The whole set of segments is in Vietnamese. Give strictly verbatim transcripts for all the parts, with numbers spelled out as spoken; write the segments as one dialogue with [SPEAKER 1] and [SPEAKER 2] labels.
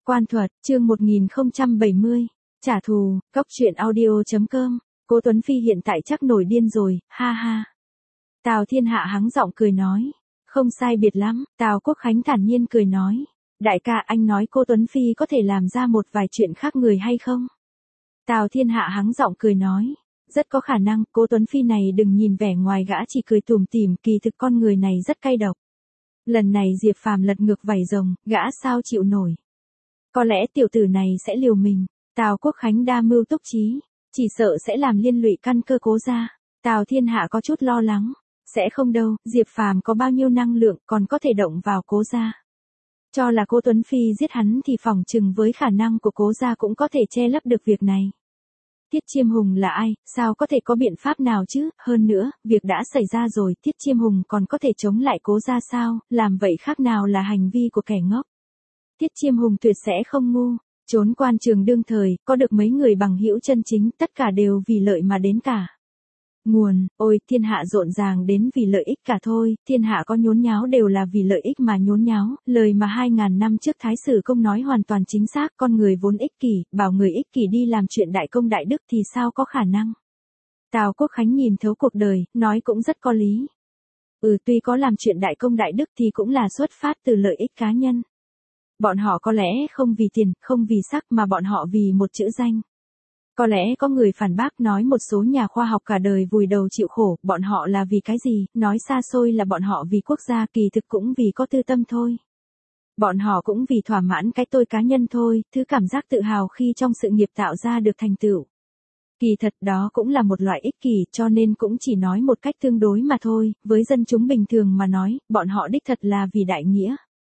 [SPEAKER 1] Quan thuật, chương một nghìn không trăm bảy mươi. Trả thù, Cóc truyện audio chấm com. Cố Tuấn Phi hiện tại chắc nổi điên rồi, ha ha. Tào Thiên Hạ hắng giọng cười nói. Không sai biệt lắm, Tào Quốc Khánh thản nhiên cười nói. Đại ca, anh nói cô Tuấn Phi có thể làm ra một vài chuyện khác người hay không? Tào Thiên Hạ hắng giọng cười nói. Rất có khả năng, cô Tuấn Phi này đừng nhìn vẻ ngoài gã chỉ cười tủm tỉm, kỳ thực con người này rất cay độc. Lần này Diệp Phàm lật ngược vảy rồng, gã sao chịu nổi. Có lẽ tiểu tử này sẽ liều mình. Tào Quốc Khánh đa mưu túc trí, chỉ sợ sẽ làm liên lụy căn cơ Cố gia. Tào Thiên Hạ có chút lo lắng. Sẽ không đâu, Diệp Phàm có bao nhiêu năng lượng còn có thể động vào Cố gia. Cho là cô Tuấn Phi giết hắn thì phỏng chừng với khả năng của Cố gia cũng có thể che lấp được việc này. Tiết Chiêm Hùng là ai, sao có thể có biện pháp nào chứ, hơn nữa, việc đã xảy ra rồi, Tiết Chiêm Hùng còn có thể chống lại Cố gia sao, làm vậy khác nào là hành vi của kẻ ngốc. Tiết Chiêm Hùng tuyệt sẽ không ngu, trốn quan trường đương thời, có được mấy người bằng hữu chân chính, tất cả đều vì lợi mà đến cả. Nguồn, ôi, thiên hạ rộn ràng đến vì lợi ích cả thôi, thiên hạ có nhốn nháo đều là vì lợi ích mà nhốn nháo, lời mà hai ngàn năm trước Thái Sử Công nói hoàn toàn chính xác, con người vốn ích kỷ, bảo người ích kỷ đi làm chuyện đại công đại đức thì sao có khả năng. Tào Quốc Khánh nhìn thấu cuộc đời, nói cũng rất có lý. Ừ, tuy có làm chuyện đại công đại đức thì cũng là xuất phát từ lợi ích cá nhân. Bọn họ có lẽ không vì tiền, không vì sắc mà bọn họ vì một chữ danh. Có lẽ có người phản bác nói một số nhà khoa học cả đời vùi đầu chịu khổ, bọn họ là vì cái gì, nói xa xôi là bọn họ vì quốc gia, kỳ thực cũng vì có tư tâm thôi. Bọn họ cũng vì thỏa mãn cái tôi cá nhân thôi, thứ cảm giác tự hào khi trong sự nghiệp tạo ra được thành tựu. Kỳ thật đó cũng là một loại ích kỷ, cho nên cũng chỉ nói một cách tương đối mà thôi, với dân chúng bình thường mà nói, bọn họ đích thật là vì đại nghĩa.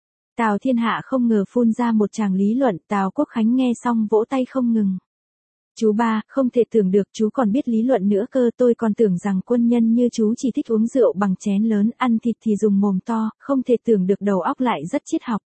[SPEAKER 1] Tào Thiên Hạ không ngờ phun ra một tràng lý luận, Tào Quốc Khánh nghe xong vỗ tay không ngừng. Chú ba, không thể tưởng được chú còn biết lý luận nữa cơ, tôi còn tưởng rằng quân nhân như chú chỉ thích uống rượu bằng chén lớn, ăn thịt thì dùng mồm to, không thể tưởng được đầu óc lại rất triết học.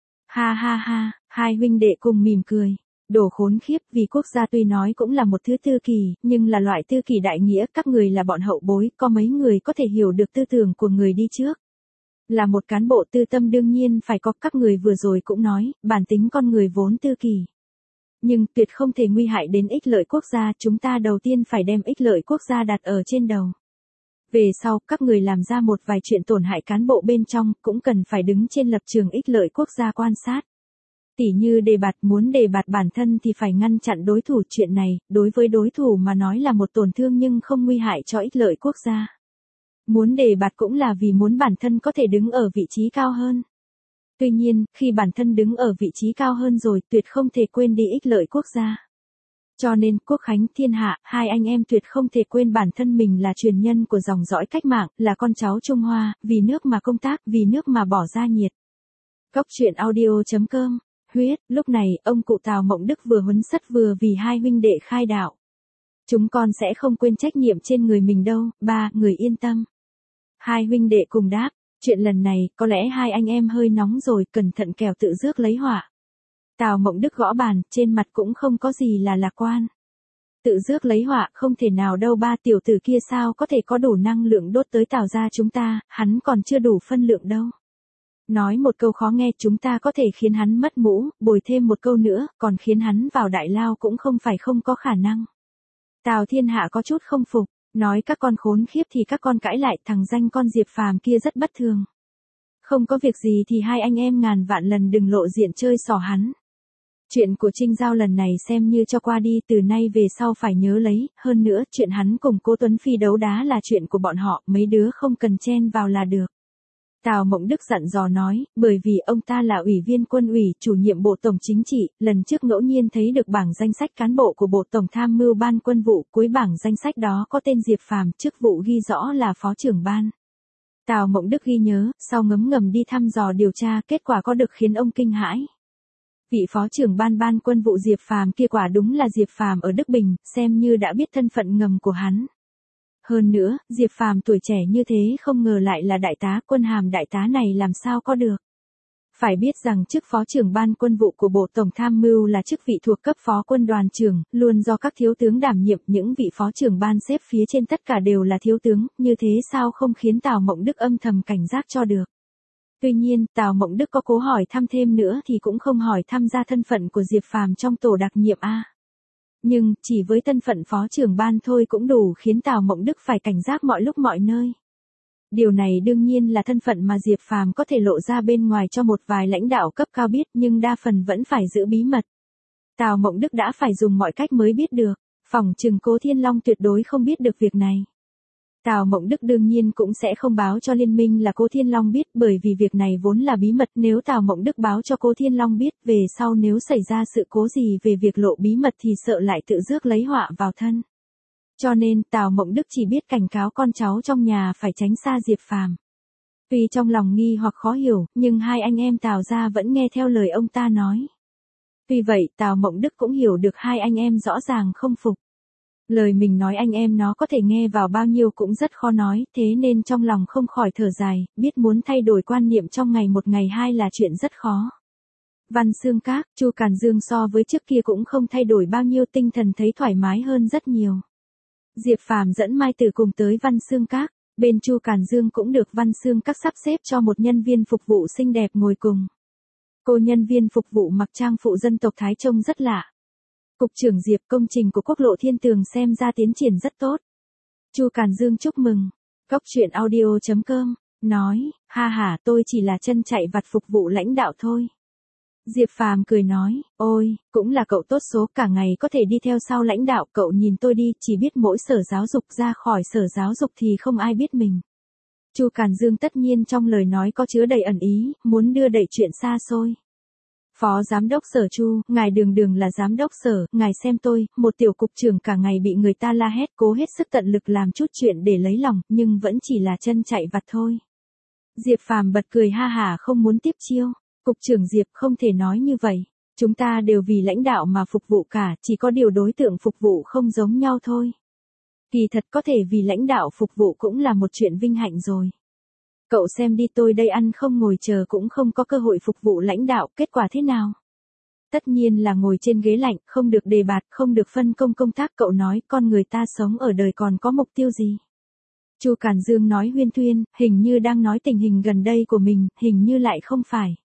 [SPEAKER 1] Ha ha ha, hai huynh đệ cùng mỉm cười. Đồ khốn khiếp, vì quốc gia tuy nói cũng là một thứ tư kỳ, nhưng là loại tư kỳ đại nghĩa, các người là bọn hậu bối, có mấy người có thể hiểu được tư tưởng của người đi trước. Là một cán bộ tư tâm đương nhiên phải có, các người vừa rồi cũng nói, bản tính con người vốn tư kỳ. Nhưng tuyệt không thể nguy hại đến ích lợi quốc gia, chúng ta đầu tiên phải đem ích lợi quốc gia đặt ở trên đầu. Về sau, các người làm ra một vài chuyện tổn hại cán bộ bên trong, cũng cần phải đứng trên lập trường ích lợi quốc gia quan sát. Tỉ như đề bạt, muốn đề bạt bản thân thì phải ngăn chặn đối thủ, chuyện này, đối với đối thủ mà nói là một tổn thương nhưng không nguy hại cho ích lợi quốc gia. Muốn đề bạt cũng là vì muốn bản thân có thể đứng ở vị trí cao hơn. Tuy nhiên, khi bản thân đứng ở vị trí cao hơn rồi, tuyệt không thể quên đi ích lợi quốc gia. Cho nên, Quốc Khánh, Thiên Hạ, hai anh em tuyệt không thể quên bản thân mình là truyền nhân của dòng dõi cách mạng, là con cháu Trung Hoa, vì nước mà công tác, vì nước mà bỏ ra nhiệt. Cóc truyện audio chấm com. Huyết, lúc này, ông cụ Tào Mộng Đức vừa huấn sắt vừa vì hai huynh đệ khai đạo. Chúng con sẽ không quên trách nhiệm trên người mình đâu, ba, người yên tâm. Hai huynh đệ cùng đáp. Chuyện lần này, có lẽ hai anh em hơi nóng rồi, cẩn thận kẻo tự rước lấy họa. Tào Mộng Đức gõ bàn, trên mặt cũng không có gì là lạc quan. Tự rước lấy họa, không thể nào đâu ba, tiểu tử kia sao có thể có đủ năng lượng đốt tới Tào gia chúng ta, hắn còn chưa đủ phân lượng đâu. Nói một câu khó nghe, chúng ta có thể khiến hắn mất mũ, bồi thêm một câu nữa, còn khiến hắn vào đại lao cũng không phải không có khả năng. Tào Thiên Hạ có chút không phục. Nói các con khốn khiếp thì các con cãi lại, thằng danh con Diệp Phàm kia rất bất thường. Không có việc gì thì hai anh em ngàn vạn lần đừng lộ diện chơi xỏ hắn. Chuyện của Trinh Giao lần này xem như cho qua đi, từ nay về sau phải nhớ lấy, hơn nữa chuyện hắn cùng cô Tuấn Phi đấu đá là chuyện của bọn họ, mấy đứa không cần chen vào là được. Tào Mộng Đức dặn dò nói, bởi vì ông ta là ủy viên quân ủy, chủ nhiệm Bộ Tổng Chính trị, lần trước ngẫu nhiên thấy được bảng danh sách cán bộ của Bộ Tổng Tham mưu Ban Quân vụ, cuối bảng danh sách đó có tên Diệp Phàm, chức vụ ghi rõ là phó trưởng ban. Tào Mộng Đức ghi nhớ, sau ngấm ngầm đi thăm dò điều tra, kết quả có được khiến ông kinh hãi. Vị phó trưởng ban Ban Quân vụ Diệp Phàm kia quả đúng là Diệp Phàm ở Đức Bình, xem như đã biết thân phận ngầm của hắn. Hơn nữa, Diệp Phàm tuổi trẻ như thế không ngờ lại là đại tá, quân hàm đại tá này làm sao có được. Phải biết rằng chức phó trưởng ban quân vụ của Bộ Tổng Tham mưu là chức vị thuộc cấp phó quân đoàn trưởng, luôn do các thiếu tướng đảm nhiệm, những vị phó trưởng ban xếp phía trên tất cả đều là thiếu tướng, như thế sao không khiến Tào Mộng Đức âm thầm cảnh giác cho được. Tuy nhiên, Tào Mộng Đức có cố hỏi thăm thêm nữa thì cũng không hỏi thăm ra thân phận của Diệp Phàm trong tổ đặc nhiệm a. Nhưng, chỉ với thân phận phó trưởng ban thôi cũng đủ khiến Tào Mộng Đức phải cảnh giác mọi lúc mọi nơi. Điều này đương nhiên là thân phận mà Diệp Phàm có thể lộ ra bên ngoài cho một vài lãnh đạo cấp cao biết nhưng đa phần vẫn phải giữ bí mật. Tào Mộng Đức đã phải dùng mọi cách mới biết được, phỏng chừng Cố Thiên Long tuyệt đối không biết được việc này. Tào Mộng Đức đương nhiên cũng sẽ không báo cho Liên minh là Cố Thiên Long biết bởi vì việc này vốn là bí mật. Nếu Tào Mộng Đức báo cho Cố Thiên Long biết về sau nếu xảy ra sự cố gì về việc lộ bí mật thì sợ lại tự rước lấy họa vào thân. Cho nên Tào Mộng Đức chỉ biết cảnh cáo con cháu trong nhà phải tránh xa Diệp Phàm. Tuy trong lòng nghi hoặc khó hiểu, nhưng hai anh em Tào gia vẫn nghe theo lời ông ta nói. Tuy vậy Tào Mộng Đức cũng hiểu được hai anh em rõ ràng không phục. Lời mình nói anh em nó có thể nghe vào bao nhiêu cũng rất khó nói, thế nên trong lòng không khỏi thở dài, biết muốn thay đổi quan niệm trong ngày một ngày hai là chuyện rất khó. Văn Xương Các, Chu Càn Dương so với trước kia cũng không thay đổi bao nhiêu, tinh thần thấy thoải mái hơn rất nhiều. Diệp Phàm dẫn Mai Tử cùng tới Văn Xương Các, bên Chu Càn Dương cũng được Văn Xương Các sắp xếp cho một nhân viên phục vụ xinh đẹp ngồi cùng. Cô nhân viên phục vụ mặc trang phụ dân tộc Thái trông rất lạ. Cục trưởng Diệp, công trình của Quốc lộ Thiên Tường xem ra tiến triển rất tốt. Chu Càn Dương chúc mừng. Cóc truyện audio chấm com, nói, ha ha tôi chỉ là chân chạy vặt phục vụ lãnh đạo thôi. Diệp Phàm cười nói, ôi, cũng là cậu tốt số, cả ngày có thể đi theo sau lãnh đạo, cậu nhìn tôi đi, chỉ biết mỗi sở giáo dục, ra khỏi sở giáo dục thì không ai biết mình. Chu Càn Dương tất nhiên trong lời nói có chứa đầy ẩn ý, muốn đưa đẩy chuyện xa xôi. Phó giám đốc sở Chu, ngài đường đường là giám đốc sở, ngài xem tôi, một tiểu cục trưởng cả ngày bị người ta la hét, cố hết sức tận lực làm chút chuyện để lấy lòng, nhưng vẫn chỉ là chân chạy vặt thôi. Diệp Phàm bật cười ha hả không muốn tiếp chiêu. Cục trưởng Diệp, không thể nói như vậy. Chúng ta đều vì lãnh đạo mà phục vụ cả, chỉ có điều đối tượng phục vụ không giống nhau thôi. Kỳ thật có thể vì lãnh đạo phục vụ cũng là một chuyện vinh hạnh rồi. Cậu xem đi, tôi đây ăn không ngồi chờ cũng không có cơ hội phục vụ lãnh đạo, kết quả thế nào? Tất nhiên là ngồi trên ghế lạnh, không được đề bạt, không được phân công công tác. Cậu nói con người ta sống ở đời còn có mục tiêu gì? Chu Càn Dương nói huyên thuyên, hình như đang nói tình hình gần đây của mình, hình như lại không phải.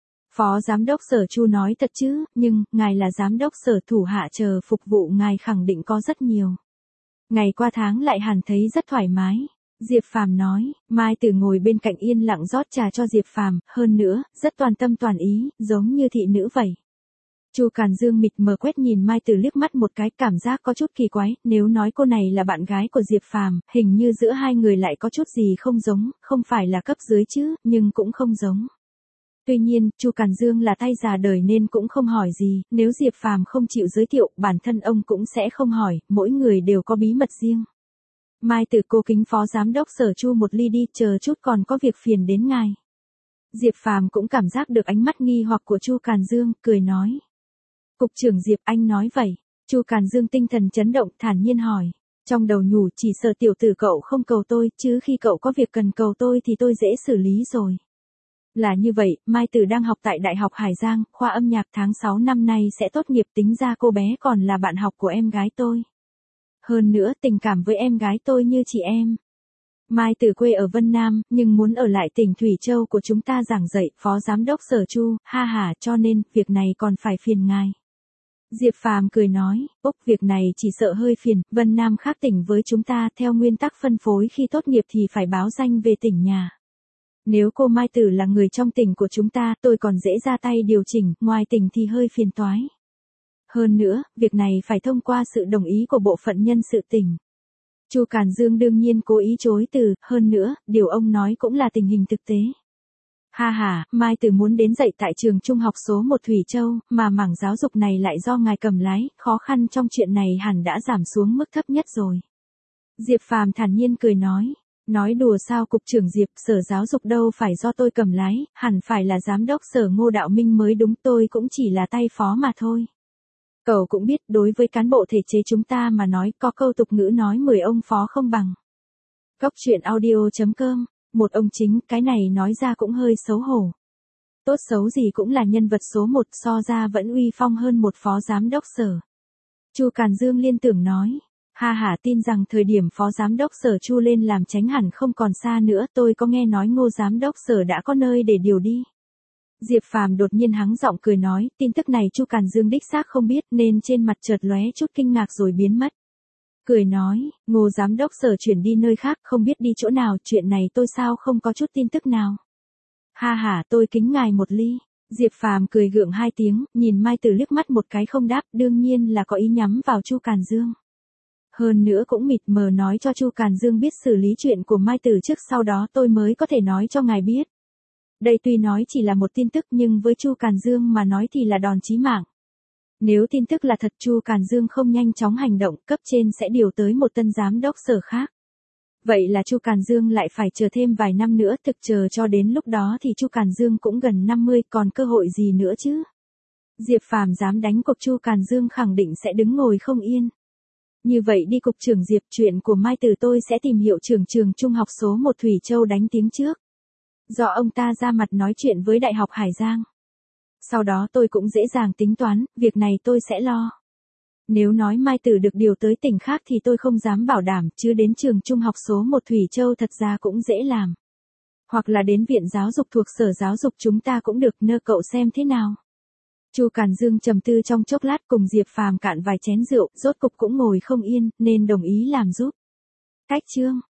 [SPEAKER 1] Phó giám đốc sở Chu nói thật chứ, nhưng, ngài là giám đốc sở, thủ hạ chờ phục vụ ngài khẳng định có rất nhiều. Ngày qua tháng lại hẳn thấy rất thoải mái. Diệp Phàm nói, Mai Tử ngồi bên cạnh yên lặng rót trà cho Diệp Phàm, hơn nữa, rất toàn tâm toàn ý, giống như thị nữ vậy. Chu Càn Dương mịt mờ quét nhìn Mai Tử liếc mắt một cái, cảm giác có chút kỳ quái, nếu nói cô này là bạn gái của Diệp Phàm, hình như giữa hai người lại có chút gì không giống, không phải là cấp dưới chứ, nhưng cũng không giống. Tuy nhiên, Chu Càn Dương là tay già đời nên cũng không hỏi gì, nếu Diệp Phàm không chịu giới thiệu, bản thân ông cũng sẽ không hỏi, mỗi người đều có bí mật riêng. Mai Tử cô kính phó giám đốc sở Chu một ly đi, chờ chút còn có việc phiền đến ngài. Diệp Phàm cũng cảm giác được ánh mắt nghi hoặc của Chu Càn Dương, cười nói. Cục trưởng Diệp, anh nói vậy. Chu Càn Dương tinh thần chấn động, thản nhiên hỏi. Trong đầu nhủ, chỉ sợ tiểu tử cậu không cầu tôi, chứ khi cậu có việc cần cầu tôi thì tôi dễ xử lý rồi. Là như vậy, Mai Tử đang học tại Đại học Hải Giang, khoa âm nhạc, tháng sáu năm nay sẽ tốt nghiệp, tính ra cô bé còn là bạn học của em gái tôi. Hơn nữa, tình cảm với em gái tôi như chị em. Mai Tử quê ở Vân Nam, nhưng muốn ở lại tỉnh Thủy Châu của chúng ta giảng dạy, phó giám đốc sở Chu, ha ha, cho nên, việc này còn phải phiền ngài. Diệp Phàm cười nói, Úc, việc này chỉ sợ hơi phiền, Vân Nam khác tỉnh với chúng ta, theo nguyên tắc phân phối khi tốt nghiệp thì phải báo danh về tỉnh nhà. Nếu cô Mai Tử là người trong tỉnh của chúng ta, tôi còn dễ ra tay điều chỉnh, ngoài tỉnh thì hơi phiền toái. Hơn nữa, việc này phải thông qua sự đồng ý của bộ phận nhân sự tỉnh. Chu Càn Dương đương nhiên cố ý chối từ, hơn nữa, điều ông nói cũng là tình hình thực tế. Ha ha, Mai Tử muốn đến dạy tại trường trung học số một Thủy Châu, mà mảng giáo dục này lại do ngài cầm lái, khó khăn trong chuyện này hẳn đã giảm xuống mức thấp nhất rồi. Diệp Phàm thản nhiên cười nói. Nói đùa sao cục trưởng Diệp, sở giáo dục đâu phải do tôi cầm lái, hẳn phải là giám đốc sở Ngô Đạo Minh mới đúng, tôi cũng chỉ là tay phó mà thôi. Cậu cũng biết, đối với cán bộ thể chế chúng ta mà nói, có câu tục ngữ nói mười ông phó không bằng. Cóc truyện audio chấm com, một ông chính, cái này nói ra cũng hơi xấu hổ. Tốt xấu gì cũng là nhân vật số một, so ra vẫn uy phong hơn một phó giám đốc sở. Chu Càn Dương liên tưởng nói. Ha ha, tin rằng thời điểm phó giám đốc Sở Chu lên làm chánh hẳn không còn xa nữa, tôi có nghe nói Ngô giám đốc Sở đã có nơi để điều đi. Diệp Phàm đột nhiên hắng giọng cười nói, tin tức này Chu Càn Dương đích xác không biết nên trên mặt chợt lóe chút kinh ngạc rồi biến mất. Cười nói, Ngô giám đốc Sở chuyển đi nơi khác, không biết đi chỗ nào, chuyện này tôi sao không có chút tin tức nào. Ha ha, tôi kính ngài một ly. Diệp Phàm cười gượng hai tiếng, nhìn Mai Tử liếc mắt một cái không đáp, đương nhiên là có ý nhắm vào Chu Càn Dương. Hơn nữa cũng mịt mờ nói cho Chu Càn Dương biết xử lý chuyện của Mai Tử trước, sau đó tôi mới có thể nói cho ngài biết. Đây tuy nói chỉ là một tin tức nhưng với Chu Càn Dương mà nói thì là đòn chí mạng. Nếu tin tức là thật, Chu Càn Dương không nhanh chóng hành động, cấp trên sẽ điều tới một tân giám đốc Sở khác. Vậy là Chu Càn Dương lại phải chờ thêm vài năm nữa, thực chờ cho đến lúc đó thì Chu Càn Dương cũng gần năm mươi, còn cơ hội gì nữa chứ? Diệp Phàm dám đánh cuộc Chu Càn Dương khẳng định sẽ đứng ngồi không yên. Như vậy đi cục trưởng Diệp, chuyện của Mai Tử tôi sẽ tìm hiệu trưởng trường trung học số một Thủy Châu đánh tiếng trước. Do ông ta ra mặt nói chuyện với Đại học Hải Giang. Sau đó tôi cũng dễ dàng tính toán, việc này tôi sẽ lo. Nếu nói Mai Tử được điều tới tỉnh khác thì tôi không dám bảo đảm, chứ đến trường trung học số một Thủy Châu thật ra cũng dễ làm. Hoặc là đến viện giáo dục thuộc Sở Giáo dục chúng ta cũng được, nơ cậu xem thế nào. Chu Càn Dương trầm tư trong chốc lát, cùng Diệp Phàm cạn vài chén rượu, rốt cục cũng ngồi không yên, nên đồng ý làm giúp. Cách chương